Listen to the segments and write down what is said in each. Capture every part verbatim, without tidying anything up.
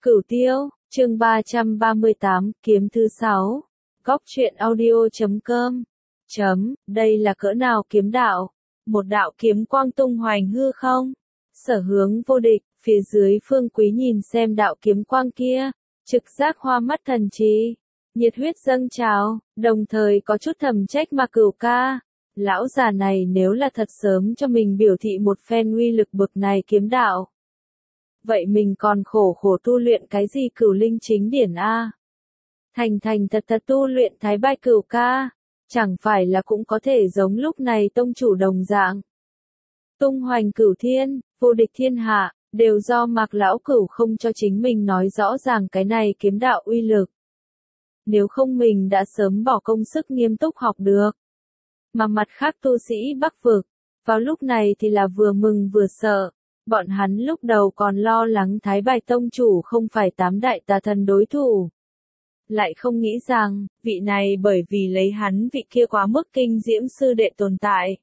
Cửu Tiêu, chương ba trăm ba mươi tám, kiếm thứ sáu. Góc truyện audio chấm com. Chấm, đây là cỡ nào kiếm đạo? Một đạo kiếm quang tung hoành hư không? Sở Hướng vô địch, phía dưới Phương Quý nhìn xem đạo kiếm quang kia, trực giác hoa mắt thần trí, nhiệt huyết dâng trào, đồng thời có chút thầm trách mà Cửu ca. Lão già này nếu là thật sớm cho mình biểu thị một phen uy lực bực này kiếm đạo. Vậy mình còn khổ khổ tu luyện cái gì Cửu Linh chính điển a? Thành thành thật thật tu luyện Thái Bạch Cửu ca, chẳng phải là cũng có thể giống lúc này tông chủ đồng dạng. Tung hoành cửu thiên, vô địch thiên hạ, đều do Mạc lão cửu không cho chính mình nói rõ ràng cái này kiếm đạo uy lực. Nếu không mình đã sớm bỏ công sức nghiêm túc học được. Mà mặt khác tu sĩ Bắc vực, vào lúc này thì là vừa mừng vừa sợ. Bọn hắn lúc đầu còn lo lắng Thái Bạch tông chủ không phải tám đại tà thần đối thủ. Lại không nghĩ rằng, vị này bởi vì lấy hắn vị kia quá mức kinh diễm sư đệ tồn tại.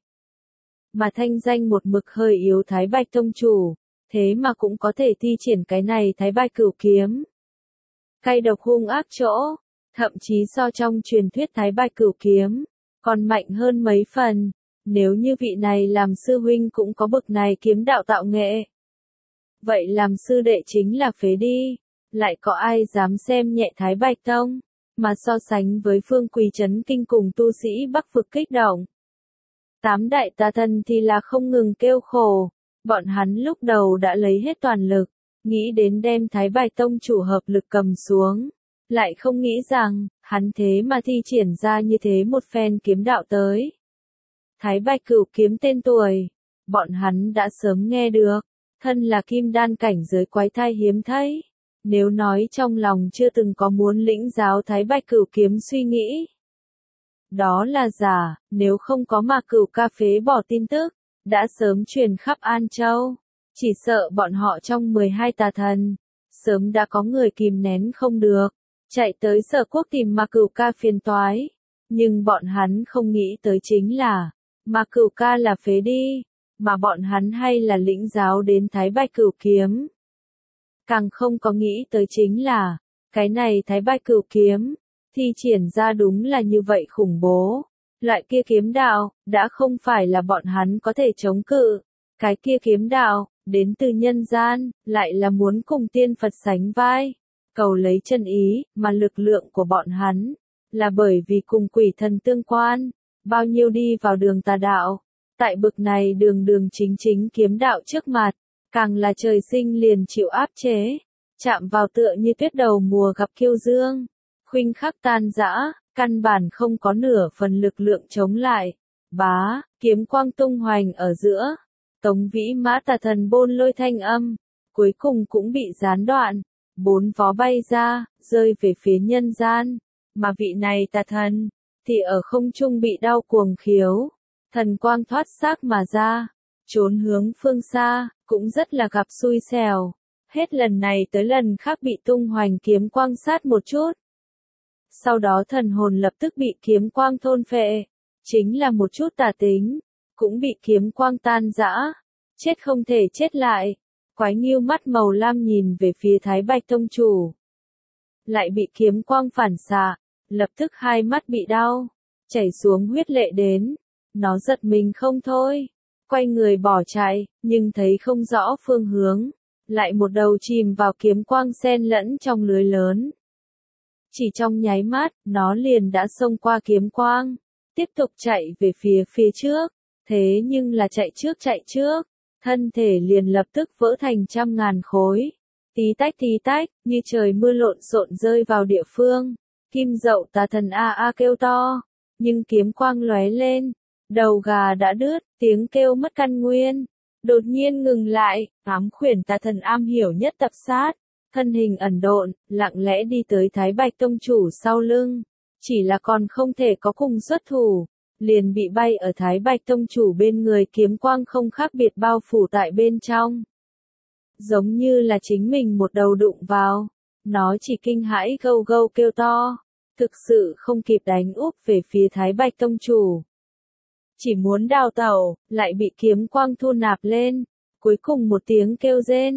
Mà thanh danh một mực hơi yếu Thái Bạch tông chủ, thế mà cũng có thể thi triển cái này Thái Bạch cửu kiếm. Cay độc hung ác chỗ, thậm chí so trong truyền thuyết Thái Bạch cửu kiếm, còn mạnh hơn mấy phần. Nếu như vị này làm sư huynh cũng có bực này kiếm đạo tạo nghệ. Vậy làm sư đệ chính là phế đi. Lại có ai dám xem nhẹ Thái Bạch Tông, mà so sánh với Phương Quý chấn kinh cùng tu sĩ Bắc vực kích động. Tám đại tà thần thì là không ngừng kêu khổ, bọn hắn lúc đầu đã lấy hết toàn lực, nghĩ đến đem Thái Bạch Tông chủ hợp lực cầm xuống. Lại không nghĩ rằng, hắn thế mà thi triển ra như thế một phen kiếm đạo tới. Thái Bạch cửu kiếm tên tuổi, bọn hắn đã sớm nghe được, thân là kim đan cảnh giới quái thai hiếm thấy. Nếu nói trong lòng chưa từng có muốn lĩnh giáo Thái Bạch cửu kiếm suy nghĩ. Đó là giả, nếu không có mà Cửu ca phế bỏ tin tức, đã sớm truyền khắp An Châu. Chỉ sợ bọn họ trong mười hai tà thần, sớm đã có người kìm nén không được, chạy tới Sở Quốc tìm mà Cửu ca phiền toái. Nhưng bọn hắn không nghĩ tới chính là, mà Cửu ca là phế đi, mà bọn hắn hay là lĩnh giáo đến Thái Bạch cửu kiếm. Càng không có nghĩ tới chính là, cái này Thái Bạch cửu kiếm, thi triển ra đúng là như vậy khủng bố. Loại kia kiếm đạo, đã không phải là bọn hắn có thể chống cự. Cái kia kiếm đạo, đến từ nhân gian, lại là muốn cùng tiên Phật sánh vai. Cầu lấy chân ý, mà lực lượng của bọn hắn, là bởi vì cùng quỷ thần tương quan, bao nhiêu đi vào đường tà đạo. Tại bực này đường đường chính chính kiếm đạo trước mặt. Càng là trời sinh liền chịu áp chế, chạm vào tựa như tuyết đầu mùa gặp kiêu dương, khuynh khắc tan rã, căn bản không có nửa phần lực lượng chống lại. Bá, kiếm quang tung hoành ở giữa, Tống Vĩ Mã tà thần bôn lôi thanh âm, cuối cùng cũng bị gián đoạn, bốn vó bay ra, rơi về phía nhân gian, mà vị này tà thần, thì ở không trung bị đau cuồng khiếu, thần quang thoát xác mà ra. Trốn hướng phương xa, cũng rất là gặp xui xẻo. Hết lần này tới lần khác bị tung hoành kiếm quang sát một chút. Sau đó thần hồn lập tức bị kiếm quang thôn phệ. Chính là một chút tà tính, cũng bị kiếm quang tan rã. Chết không thể chết lại. Quái nghiêu mắt màu lam nhìn về phía Thái Bạch tông chủ. Lại bị kiếm quang phản xạ, lập tức hai mắt bị đau, chảy xuống huyết lệ đến. Nó giật mình không thôi. Quay người bỏ chạy, nhưng thấy không rõ phương hướng, lại một đầu chìm vào kiếm quang xen lẫn trong lưới lớn. Chỉ trong nháy mắt, nó liền đã xông qua kiếm quang, tiếp tục chạy về phía phía trước, thế nhưng là chạy trước chạy trước, thân thể liền lập tức vỡ thành trăm ngàn khối, tí tách tí tách, như trời mưa lộn xộn rơi vào địa phương, kim dậu tà thần a a kêu to, nhưng kiếm quang lóe lên. Đầu gà đã đứt, tiếng kêu mất căn nguyên. Đột nhiên ngừng lại, ám khuyển tà thần am hiểu nhất tập sát. Thân hình ẩn độn, lặng lẽ đi tới Thái Bạch tông chủ sau lưng. Chỉ là còn không thể có cùng xuất thủ. Liền bị bay ở Thái Bạch tông chủ bên người kiếm quang không khác biệt bao phủ tại bên trong. Giống như là chính mình một đầu đụng vào. Nó chỉ kinh hãi gâu gâu kêu to. Thực sự không kịp đánh úp về phía Thái Bạch tông chủ. Chỉ muốn đào tẩu, lại bị kiếm quang thu nạp lên, cuối cùng một tiếng kêu rên,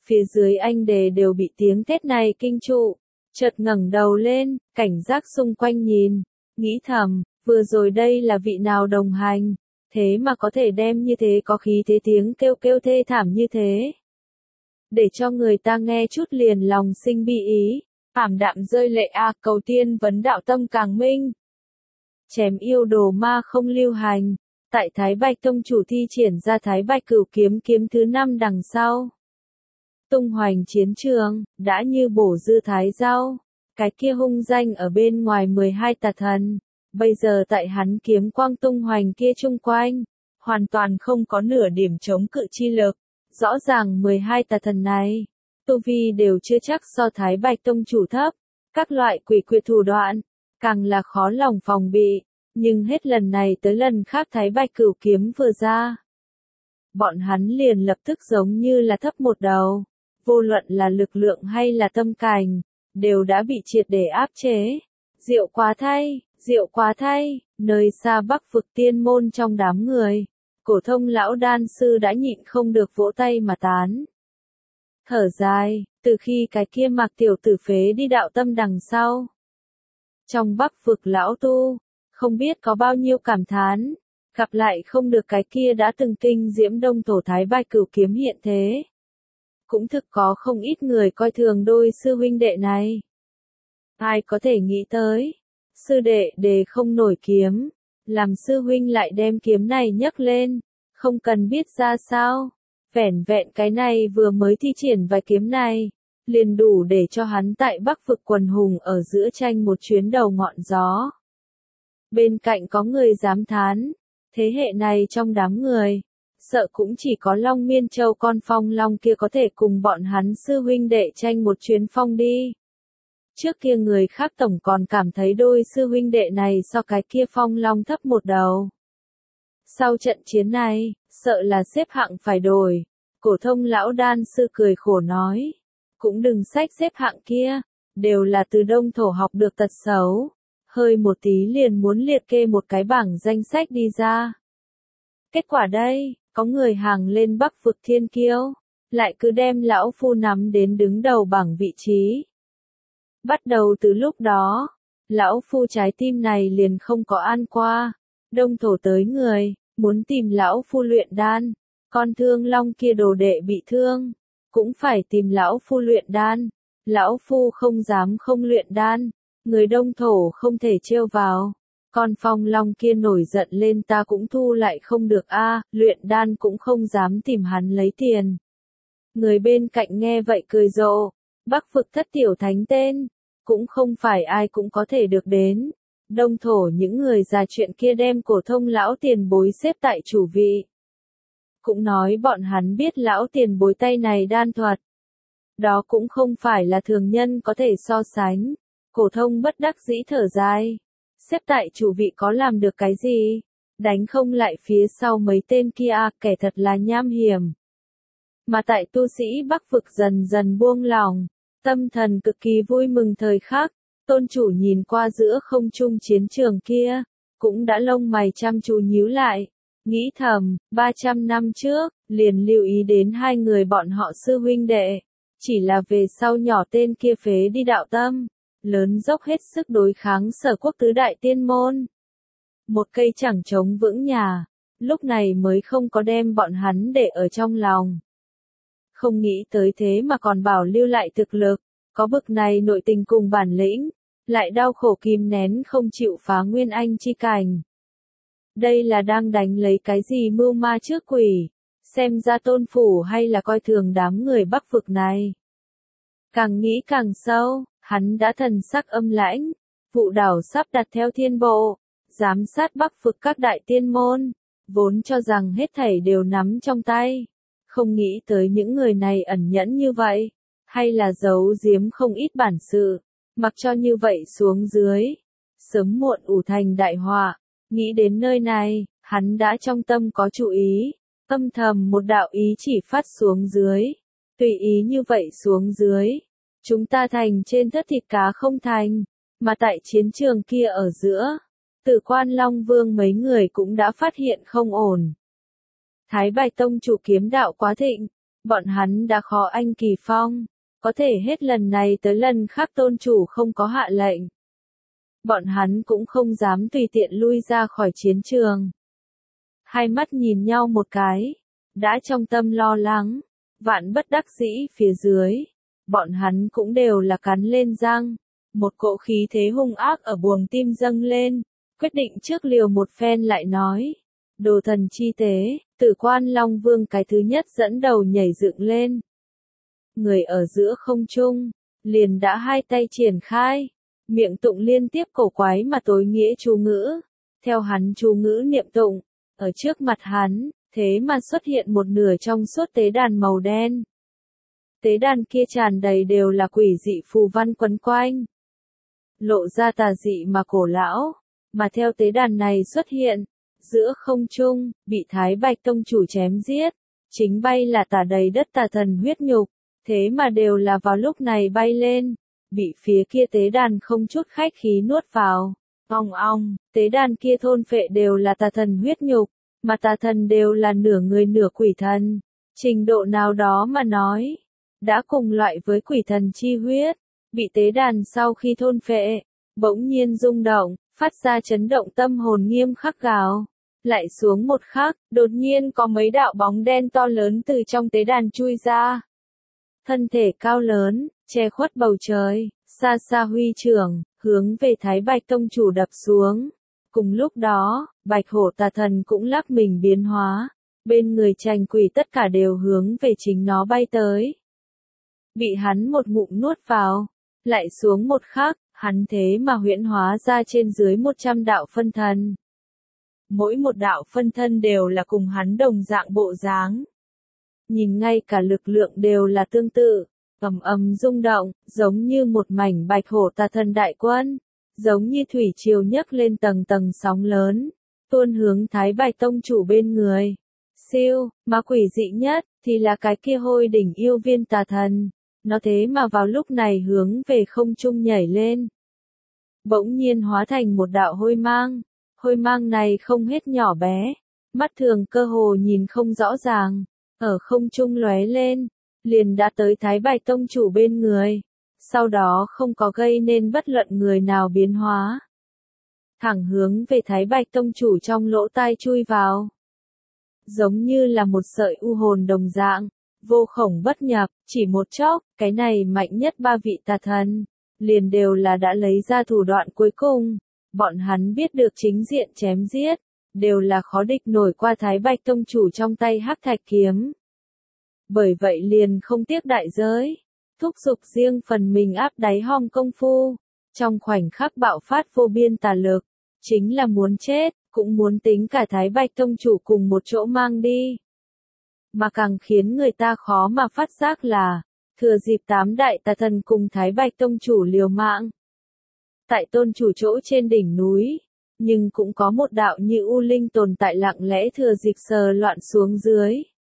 Phía dưới anh đề đều bị tiếng thét này kinh trụ, chợt ngẩng đầu lên, cảnh giác xung quanh nhìn, nghĩ thầm, vừa rồi đây là vị nào đồng hành, thế mà có thể đem như thế có khí thế tiếng kêu kêu thê thảm như thế. Để cho người ta nghe chút liền lòng sinh bi ý, ảm đạm rơi lệ a, cầu tiên vấn đạo tâm càng minh. Chém yêu đồ ma không lưu hành, tại Thái Bạch Tông chủ thi triển ra Thái Bạch Cửu kiếm kiếm thứ năm đằng sau. Tung hoành chiến trường, đã như bổ dư thái rau, cái kia hung danh ở bên ngoài mười hai tà thần, bây giờ tại hắn kiếm quang tung hoành kia chung quanh, hoàn toàn không có nửa điểm chống cự chi lực, rõ ràng mười hai tà thần này, tu vi đều chưa chắc so Thái Bạch Tông chủ thấp, các loại quỷ quyệt thủ đoạn, càng là khó lòng phòng bị, nhưng hết lần này tới lần khác Thái Bạch Cửu kiếm vừa ra. Bọn hắn liền lập tức giống như là thấp một đầu. Vô luận là lực lượng hay là tâm cảnh, đều đã bị triệt để áp chế. Diệu quá thay, diệu quá thay, nơi xa Bắc vực tiên môn trong đám người, Cổ Thông lão đan sư đã nhịn không được vỗ tay mà tán. Thở dài, từ khi cái kia Mạc tiểu tử phế đi đạo tâm đằng sau. Trong Bắc vực lão tu, không biết có bao nhiêu cảm thán, gặp lại không được cái kia đã từng kinh diễm đông thổ Thái Bạch Cửu kiếm hiện thế. Cũng thực có không ít người coi thường đôi sư huynh đệ này. Ai có thể nghĩ tới, sư đệ đề không nổi kiếm, làm sư huynh lại đem kiếm này nhấc lên, không cần biết ra sao, vẻn vẹn cái này vừa mới thi triển vài kiếm này, liền đủ để cho hắn tại Bắc vực quần hùng ở giữa tranh một chuyến đầu ngọn gió. Bên cạnh có người dám thán, thế hệ này trong đám người, sợ cũng chỉ có Long Miên Châu con phong long kia có thể cùng bọn hắn sư huynh đệ tranh một chuyến phong đi. Trước kia người khác tổng còn cảm thấy đôi sư huynh đệ này so cái kia phong long thấp một đầu. Sau trận chiến này, sợ là xếp hạng phải đổi. Cổ Thông lão đan sư cười khổ nói. Cũng đừng sách xếp hạng kia, đều là từ đông thổ học được tật xấu. Hơi một tí liền muốn liệt kê một cái bảng danh sách đi ra. Kết quả đây, có người hàng lên Bắc vực thiên kiêu, lại cứ đem lão phu nắm đến đứng đầu bảng vị trí. Bắt đầu từ lúc đó, lão phu trái tim này liền không có an qua, đông thổ tới người, muốn tìm lão phu luyện đan, con thương long kia đồ đệ bị thương, cũng phải tìm lão phu luyện đan, lão phu không dám không luyện đan, người đông thổ không thể trêu vào. Con phong long kia nổi giận lên ta cũng thu lại không được a, luyện đan cũng không dám tìm hắn lấy tiền. Người bên cạnh nghe vậy cười rộ, Bắc vực thất tiểu thánh tên, cũng không phải ai cũng có thể được đến. Đông thổ những người già chuyện kia đem Cổ Thông lão tiền bối xếp tại chủ vị. Cũng nói bọn hắn biết lão tiền bối tay này đan thuật. Đó cũng không phải là thường nhân có thể so sánh. Cổ Thông bất đắc dĩ thở dài. Xếp tại chủ vị có làm được cái gì? Đánh không lại phía sau mấy tên kia, kẻ thật là nham hiểm. Mà tại tu sĩ Bắc vực dần dần buông lòng, tâm thần cực kỳ vui mừng thời khắc, tôn chủ nhìn qua giữa không trung chiến trường kia, cũng đã lông mày chăm chú nhíu lại, nghĩ thầm, ba trăm năm trước, liền lưu ý đến hai người bọn họ sư huynh đệ, chỉ là về sau nhỏ tên kia phế đi đạo tâm. Lớn dốc hết sức đối kháng Sở Quốc tứ đại tiên môn. Một cây chẳng chống vững nhà, lúc này mới không có đem bọn hắn để ở trong lòng. Không nghĩ tới thế mà còn bảo lưu lại thực lực, có bực này nội tình cùng bản lĩnh, lại đau khổ kìm nén không chịu phá nguyên anh chi cảnh. Đây là đang đánh lấy cái gì mưu ma trước quỷ, xem ra tôn phủ hay là coi thường đám người Bắc vực này. Càng nghĩ càng sâu. Hắn đã thần sắc âm lãnh, vụ đảo sắp đặt theo thiên bộ, giám sát Bắc vực các đại tiên môn, vốn cho rằng hết thảy đều nắm trong tay. Không nghĩ tới những người này ẩn nhẫn như vậy, hay là giấu giếm không ít bản sự, mặc cho như vậy xuống dưới. Sớm muộn ủ thành đại họa, nghĩ đến nơi này, hắn đã trong tâm có chủ ý, âm thầm một đạo ý chỉ phát xuống dưới, tùy ý như vậy xuống dưới. Chúng ta thành trên thất thịt cá không thành, mà tại chiến trường kia ở giữa, Tử Quan Long Vương mấy người cũng đã phát hiện không ổn. Thái Bạch Tông chủ kiếm đạo quá thịnh, Bọn hắn đã khó anh kỳ phong, có thể hết lần này tới lần khác tôn chủ không có hạ lệnh. Bọn hắn cũng không dám tùy tiện lui ra khỏi chiến trường. Hai mắt nhìn nhau một cái, đã trong tâm lo lắng, vạn bất đắc dĩ phía dưới. Bọn hắn cũng đều là cắn lên răng, một cỗ khí thế hung ác ở buồng tim dâng lên, quyết định trước liều một phen lại nói. Đồ thần chi tế, Tử Quan Long Vương cái thứ nhất dẫn đầu nhảy dựng lên. Người ở giữa không trung, liền đã hai tay triển khai, miệng tụng liên tiếp cổ quái mà tối nghĩa chú ngữ. Theo hắn chú ngữ niệm tụng, ở trước mặt hắn, thế mà xuất hiện một nửa trong suốt tế đàn màu đen. Tế đàn kia tràn đầy đều là quỷ dị phù văn quấn quanh, lộ ra tà dị mà cổ lão, mà theo tế đàn này xuất hiện, giữa không trung, bị Thái Bạch Tông chủ chém giết, chính bay là tả đầy đất tà thần huyết nhục, thế mà đều là vào lúc này bay lên, bị phía kia tế đàn không chút khách khí nuốt vào. Ong ong, tế đàn kia thôn phệ đều là tà thần huyết nhục, mà tà thần đều là nửa người nửa quỷ thần, trình độ nào đó mà nói, đã cùng loại với quỷ thần chi huyết, bị tế đàn sau khi thôn phệ, bỗng nhiên rung động, phát ra chấn động tâm hồn nghiêm khắc gào. Lại xuống một khắc, đột nhiên có mấy đạo bóng đen to lớn từ trong tế đàn chui ra. Thân thể cao lớn, che khuất bầu trời, xa xa huy trưởng, hướng về Thái Bạch Tông chủ đập xuống. Cùng lúc đó, Bạch Hổ tà thần cũng lắc mình biến hóa, bên người trành quỷ tất cả đều hướng về chính nó bay tới. Bị hắn một ngụm nuốt vào, lại xuống một khắc, hắn thế mà huyễn hóa ra trên dưới một trăm đạo phân thân. Mỗi một đạo phân thân đều là cùng hắn đồng dạng bộ dáng. Nhìn ngay cả lực lượng đều là tương tự, ầm ầm rung động, giống như một mảnh bạch hổ tà thần đại quân, giống như thủy triều nhấc lên tầng tầng sóng lớn, tuôn hướng Thái Bạch Tông chủ bên người. Siêu, mà quỷ dị nhất, thì là cái kia hôi đỉnh yêu viên tà thần, nó thế mà vào lúc này hướng về không trung nhảy lên. Bỗng nhiên hóa thành một đạo hôi mang. Hôi mang này không hết nhỏ bé, mắt thường cơ hồ nhìn không rõ ràng, ở không trung lóe lên, liền đã tới Thái Bạch Tông chủ bên người, sau đó không có gây nên bất luận người nào biến hóa. Thẳng hướng về Thái Bạch Tông chủ trong lỗ tai chui vào. Giống như là một sợi u hồn đồng dạng, vô khổng bất nhập, chỉ một chốc, cái này mạnh nhất ba vị tà thần, liền đều là đã lấy ra thủ đoạn cuối cùng. Bọn hắn biết được chính diện chém giết, đều là khó địch nổi qua Thái Bạch Tông chủ trong tay hắc thạch kiếm. Bởi vậy liền không tiếc đại giới, thúc giục riêng phần mình áp đáy hòm công phu, trong khoảnh khắc bạo phát vô biên tà lực, chính là muốn chết, cũng muốn tính cả Thái Bạch Tông chủ cùng một chỗ mang đi. Mà càng khiến người ta khó mà phát giác là, thừa dịp tám đại tà thần cùng Thái Bạch Tông chủ liều mạng. Tại tôn chủ chỗ trên đỉnh núi, nhưng cũng có một đạo như u linh tồn tại lặng lẽ thừa dịp sờ loạn xuống dưới.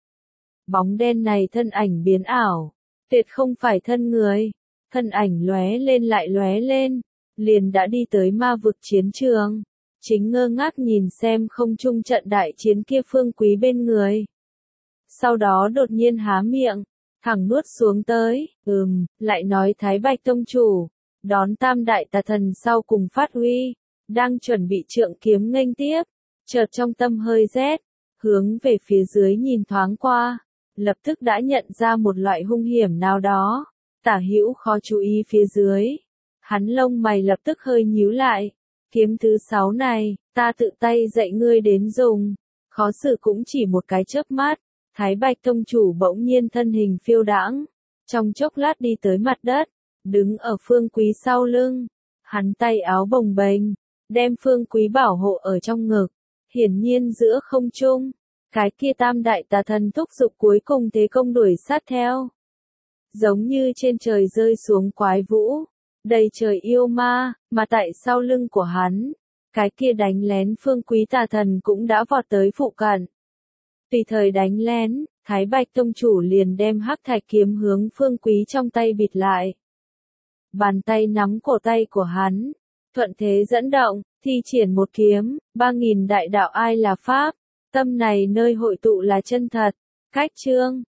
Bóng đen này thân ảnh biến ảo, tuyệt không phải thân người, thân ảnh lóe lên lại lóe lên, liền đã đi tới ma vực chiến trường, chính ngơ ngác nhìn xem không trung trận đại chiến kia Phương Quý bên người. Sau đó đột nhiên há miệng, thẳng nuốt xuống tới, ừm, lại nói Thái Bạch Tông chủ. Đón tam đại tà thần sau cùng phát huy, đang chuẩn bị trượng kiếm nghênh tiếp, chợt trong tâm hơi rét, hướng về phía dưới nhìn thoáng qua, lập tức đã nhận ra một loại hung hiểm nào đó, tả hữu khó chú ý phía dưới. Hắn lông mày lập tức hơi nhíu lại, kiếm thứ sáu này, ta tự tay dạy ngươi đến dùng, khó xử cũng chỉ một cái chớp mắt, Thái Bạch Tông chủ bỗng nhiên thân hình phiêu đãng, trong chốc lát đi tới mặt đất. Đứng ở Phương Quý sau lưng, hắn tay áo bồng bềnh, đem Phương Quý bảo hộ ở trong ngực, hiển nhiên giữa không trung, cái kia tam đại tà thần thúc giục cuối cùng thế công đuổi sát theo. Giống như trên trời rơi xuống quái vũ, đầy trời yêu ma, mà tại sau lưng của hắn, cái kia đánh lén Phương Quý tà thần cũng đã vọt tới phụ cận. Tùy thời đánh lén, Thái Bạch Tông chủ liền đem hắc thạch kiếm hướng Phương Quý trong tay bịt lại. Bàn tay nắm cổ tay của hắn, thuận thế dẫn động, thi triển một kiếm, ba nghìn đại đạo ai là pháp, tâm này nơi hội tụ là chân thật. Cách chương